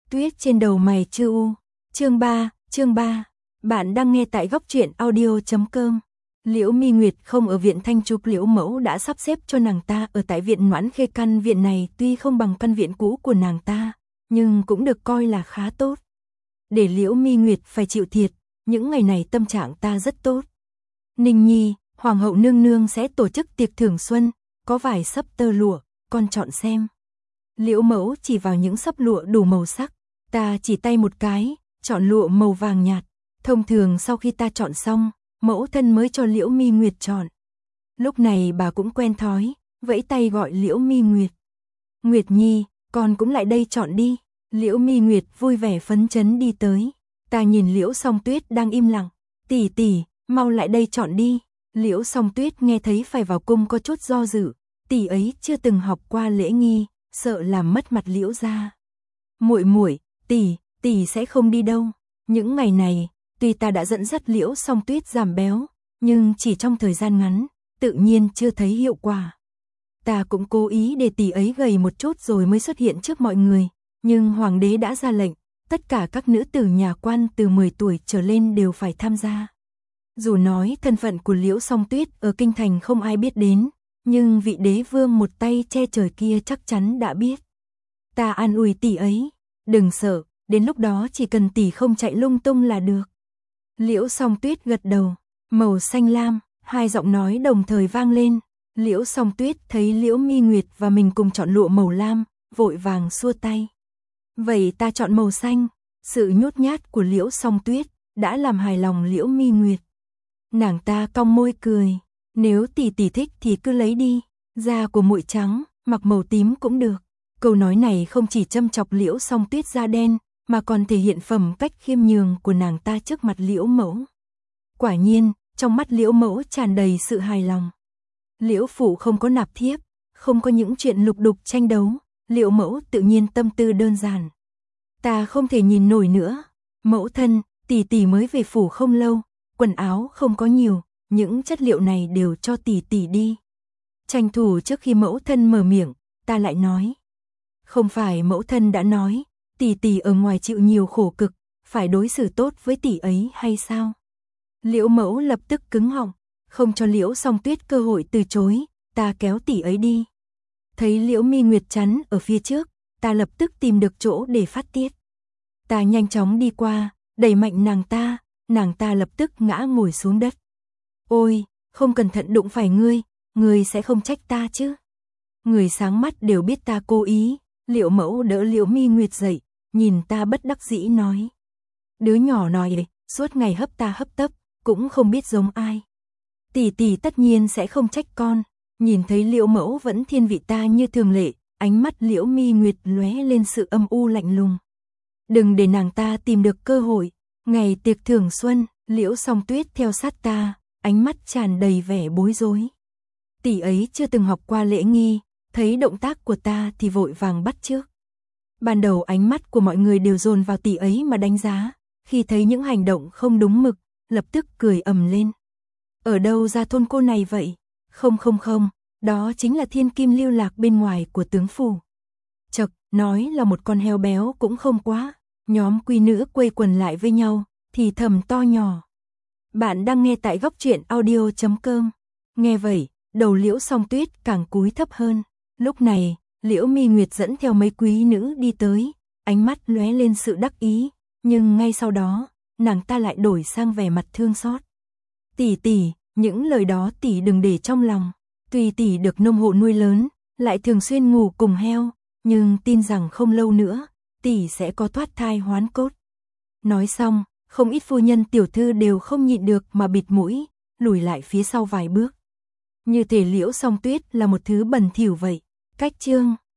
Tuyết trên đầu mày chưa u. Chương 3. Bạn đang nghe tại góc truyện audio.com. Liễu Mi Nguyệt không ở viện Thanh Trúc, Liễu Mẫu đã sắp xếp cho nàng ta ở tại viện Noãn Khê. Căn viện này tuy không bằng căn viện cũ của nàng ta, nhưng cũng được coi là khá tốt. Để Liễu Mi Nguyệt phải chịu thiệt, những ngày này tâm trạng ta rất tốt. Ninh Nhi, Hoàng hậu nương nương sẽ tổ chức tiệc thưởng xuân, có vài xấp tơ lụa, con chọn xem. Liễu Mẫu chỉ vào những xấp lụa đủ màu sắc, ta chỉ tay một cái, chọn lụa màu vàng nhạt. Thông thường sau khi ta chọn xong, mẫu thân mới cho Liễu Mi Nguyệt chọn. Lúc này bà cũng quen thói, vẫy tay gọi Liễu Mi Nguyệt. Nguyệt Nhi, con cũng lại đây chọn đi. Liễu Mi Nguyệt vui vẻ phấn chấn đi tới. Ta nhìn Liễu Song Tuyết đang im lặng. Tỷ tỷ, mau lại đây chọn đi. Liễu Song Tuyết nghe thấy phải vào cung có chút do dự. Tỷ ấy chưa từng học qua lễ nghi, sợ làm mất mặt Liễu gia. Muội muội, tỷ sẽ không đi đâu. Những ngày này, tuy ta đã dẫn dắt Liễu Song Tuyết giảm béo, nhưng chỉ trong thời gian ngắn, tự nhiên chưa thấy hiệu quả. Ta cũng cố ý để tỷ ấy gầy một chút rồi mới xuất hiện trước mọi người, nhưng hoàng đế đã ra lệnh, tất cả các nữ tử nhà quan từ 10 tuổi trở lên đều phải tham gia. Dù nói thân phận của Liễu Song Tuyết ở kinh thành không ai biết đến, nhưng vị đế vương một tay che trời kia chắc chắn đã biết. Ta an ủi tỷ ấy, đừng sợ, đến lúc đó chỉ cần tỷ không chạy lung tung là được. Liễu Song Tuyết gật đầu, màu xanh lam, hai giọng nói đồng thời vang lên. Liễu Song Tuyết thấy Liễu Mi Nguyệt và mình cùng chọn lụa màu lam, vội vàng xua tay. Vậy ta chọn màu xanh. Sự nhút nhát của Liễu Song Tuyết đã làm hài lòng Liễu Mi Nguyệt. Nàng ta cong môi cười, nếu tỷ thích thì cứ lấy đi, da của muội trắng, mặc màu tím cũng được. Câu nói này không chỉ châm chọc Liễu Song Tuyết da đen, mà còn thể hiện phẩm cách khiêm nhường của nàng ta trước mặt Liễu Mẫu. Quả nhiên, trong mắt Liễu Mẫu tràn đầy sự hài lòng. Liễu phủ không có nạp thiếp, không có những chuyện lục đục tranh đấu, Liễu Mẫu tự nhiên tâm tư đơn giản. Ta không thể nhìn nổi nữa, mẫu thân, tỷ mới về phủ không lâu, quần áo không có nhiều, những chất liệu này đều cho tỷ đi. Tranh thủ trước khi mẫu thân mở miệng, ta lại nói. Không phải mẫu thân đã nói, tỷ ở ngoài chịu nhiều khổ cực, phải đối xử tốt với tỷ ấy hay sao? Liễu Mẫu lập tức cứng họng, không cho Liễu Song Tuyết cơ hội từ chối, ta kéo tỷ ấy đi. Thấy Liễu Mi Nguyệt chắn ở phía trước, ta lập tức tìm được chỗ để phát tiết. Ta nhanh chóng đi qua, đẩy mạnh nàng ta lập tức ngã ngồi xuống đất. Ôi, không cẩn thận đụng phải ngươi sẽ không trách ta chứ? Người sáng mắt đều biết ta cố ý. Liễu Mẫu đỡ Liễu Mi Nguyệt dậy, nhìn ta bất đắc dĩ nói. Đứa nhỏ nói ấy, suốt ngày hấp ta hấp tấp, cũng không biết giống ai. Tỷ tất nhiên sẽ không trách con. Nhìn thấy Liễu Mẫu vẫn thiên vị ta như thường lệ, ánh mắt Liễu Mi Nguyệt lóe lên sự âm u lạnh lùng. Đừng để nàng ta tìm được cơ hội. Ngày tiệc thưởng xuân, Liễu Song Tuyết theo sát ta, ánh mắt tràn đầy vẻ bối rối. Tỷ ấy chưa từng học qua lễ nghi, thấy động tác của ta thì vội vàng bắt chước. Ban đầu ánh mắt của mọi người đều dồn vào tỷ ấy mà đánh giá, khi thấy những hành động không đúng mực, lập tức cười ầm lên. Ở đâu ra thôn cô này vậy? Không, đó chính là thiên kim lưu lạc bên ngoài của tướng phủ. Chậc, nói là một con heo béo cũng không quá. Nhóm quý nữ quây quần lại với nhau, thì thầm to nhỏ. Bạn đang nghe tại góc truyện audio.com. Nghe vậy, đầu Liễu Song Tuyết càng cúi thấp hơn. Lúc này, Liễu Mi Nguyệt dẫn theo mấy quý nữ đi tới, ánh mắt lóe lên sự đắc ý, nhưng ngay sau đó, nàng ta lại đổi sang vẻ mặt thương xót. Tỷ, những lời đó tỷ đừng để trong lòng. Tuy tỷ được nông hộ nuôi lớn, lại thường xuyên ngủ cùng heo, nhưng tin rằng không lâu nữa, tỷ sẽ có thoát thai hoán cốt. Nói xong, không ít phu nhân tiểu thư đều không nhịn được mà bịt mũi, lùi lại phía sau vài bước. Như thể Liễu Song Tuyết là một thứ bẩn thỉu vậy. Cách chương